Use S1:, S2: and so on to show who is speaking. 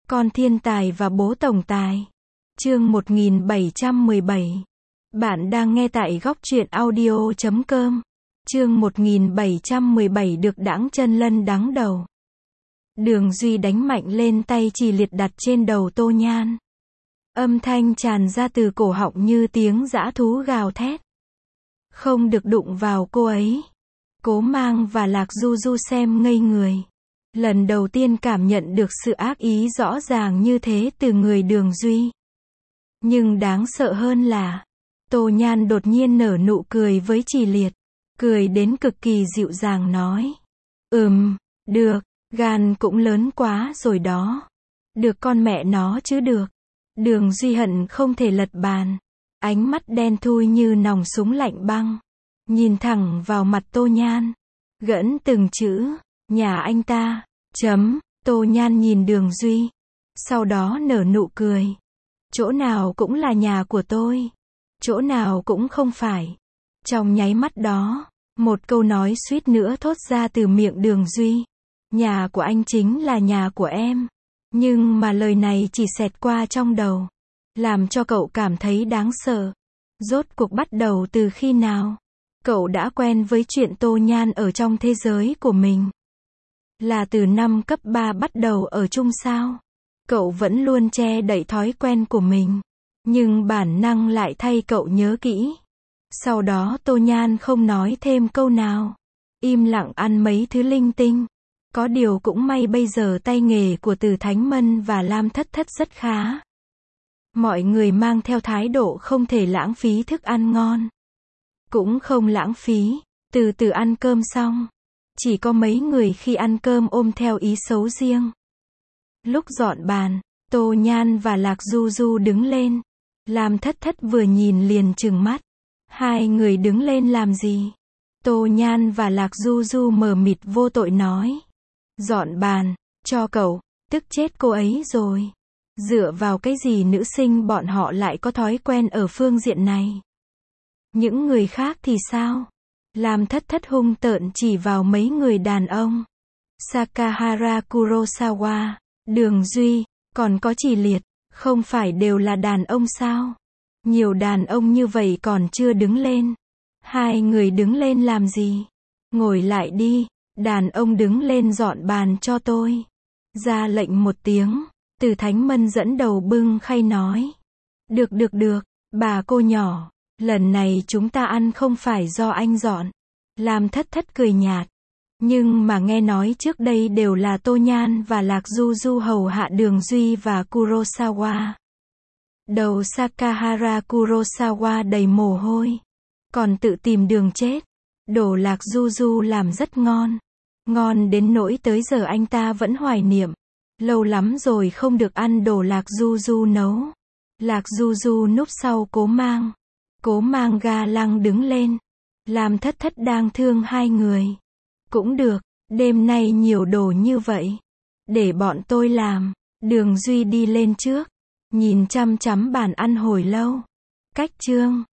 S1: Con thiên tài và bố tổng tài. Chương 1717. Bạn đang nghe tại góc truyện audio.com. Chương 1717 được đãng chân lân đắng đầu. Đường Duy đánh mạnh lên tay chỉ liệt đặt trên đầu Tô Nhan. Âm thanh tràn ra từ cổ họng như tiếng dã thú gào thét. Không được đụng vào cô ấy. Cố Mang và Lạc Du Du xem ngây người. Lần đầu tiên cảm nhận được sự ác ý rõ ràng như thế từ người Đường Duy. Nhưng đáng sợ hơn là, Tô Nhan đột nhiên nở nụ cười với Chỉ Liệt. Cười đến cực kỳ dịu dàng nói. Được, gan cũng lớn quá rồi đó. Được con mẹ nó chứ được. Đường Duy hận không thể lật bàn. Ánh mắt đen thui như nòng súng lạnh băng. Nhìn thẳng vào mặt Tô Nhan. Gẫn từng chữ, nhà anh ta, Tô Nhan nhìn Đường Duy. Sau đó nở nụ cười. Chỗ nào cũng là nhà của tôi. Chỗ nào cũng không phải. Trong nháy mắt đó, một câu nói suýt nữa thốt ra từ miệng Đường Duy. Nhà của anh chính là nhà của em. Nhưng mà lời này chỉ xẹt qua trong đầu. Làm cho cậu cảm thấy đáng sợ. Rốt cuộc bắt đầu từ khi nào? Cậu đã quen với chuyện Tô Nhan ở trong thế giới của mình. Là từ năm cấp 3 bắt đầu ở chung sao? Cậu vẫn luôn che đậy thói quen của mình. Nhưng bản năng lại thay cậu nhớ kỹ. Sau đó Tô Nhan không nói thêm câu nào. Im lặng ăn mấy thứ linh tinh. Có điều cũng may bây giờ tay nghề của Từ Thánh Mân và Lam Thất Thất rất khá. Mọi người mang theo thái độ không thể lãng phí thức ăn ngon. Cũng không lãng phí, từ từ ăn cơm xong. Chỉ có mấy người khi ăn cơm ôm theo ý xấu riêng. Lúc dọn bàn, Tô Nhan và Lạc Du Du đứng lên. Lam Thất Thất vừa nhìn liền trừng mắt. Hai người đứng lên làm gì? Tô Nhan và Lạc Du Du mờ mịt vô tội nói. Dọn bàn, cho cậu, tức chết cô ấy rồi. Dựa vào cái gì nữ sinh bọn họ lại có thói quen ở phương diện này? Những người khác thì sao? Lam Thất Thất hung tợn chỉ vào mấy người đàn ông. Sakahara Kurosawa, Đường Duy, còn có Chỉ Liệt, không phải đều là đàn ông sao? Nhiều đàn ông như vậy còn chưa đứng lên. Hai người đứng lên làm gì? Ngồi lại đi, đàn ông đứng lên dọn bàn cho tôi. Ra lệnh một tiếng, Từ Thánh Mân dẫn đầu bưng khay nói. Được, bà cô nhỏ. Lần này chúng ta ăn không phải do anh dọn. Lam Thất Thất cười nhạt. Nhưng mà nghe nói trước đây đều là Tô Nhan và Lạc Du Du hầu hạ Đường Duy và Kurosawa. Đầu Sakahara Kurosawa đầy mồ hôi. Còn tự tìm đường chết. Đồ Lạc Du Du làm rất ngon. Ngon đến nỗi tới giờ anh ta vẫn hoài niệm. Lâu lắm rồi không được ăn đồ Lạc Du Du nấu. Lạc Du Du núp sau Cố Mang. Cố Mang ga lăng đứng lên. Lam Thất Thất đang thương hai người. Cũng được, đêm nay nhiều đồ như vậy. Để bọn tôi làm. Đường Duy đi lên trước. Nhìn chăm chăm bàn ăn hồi lâu. Cách chương.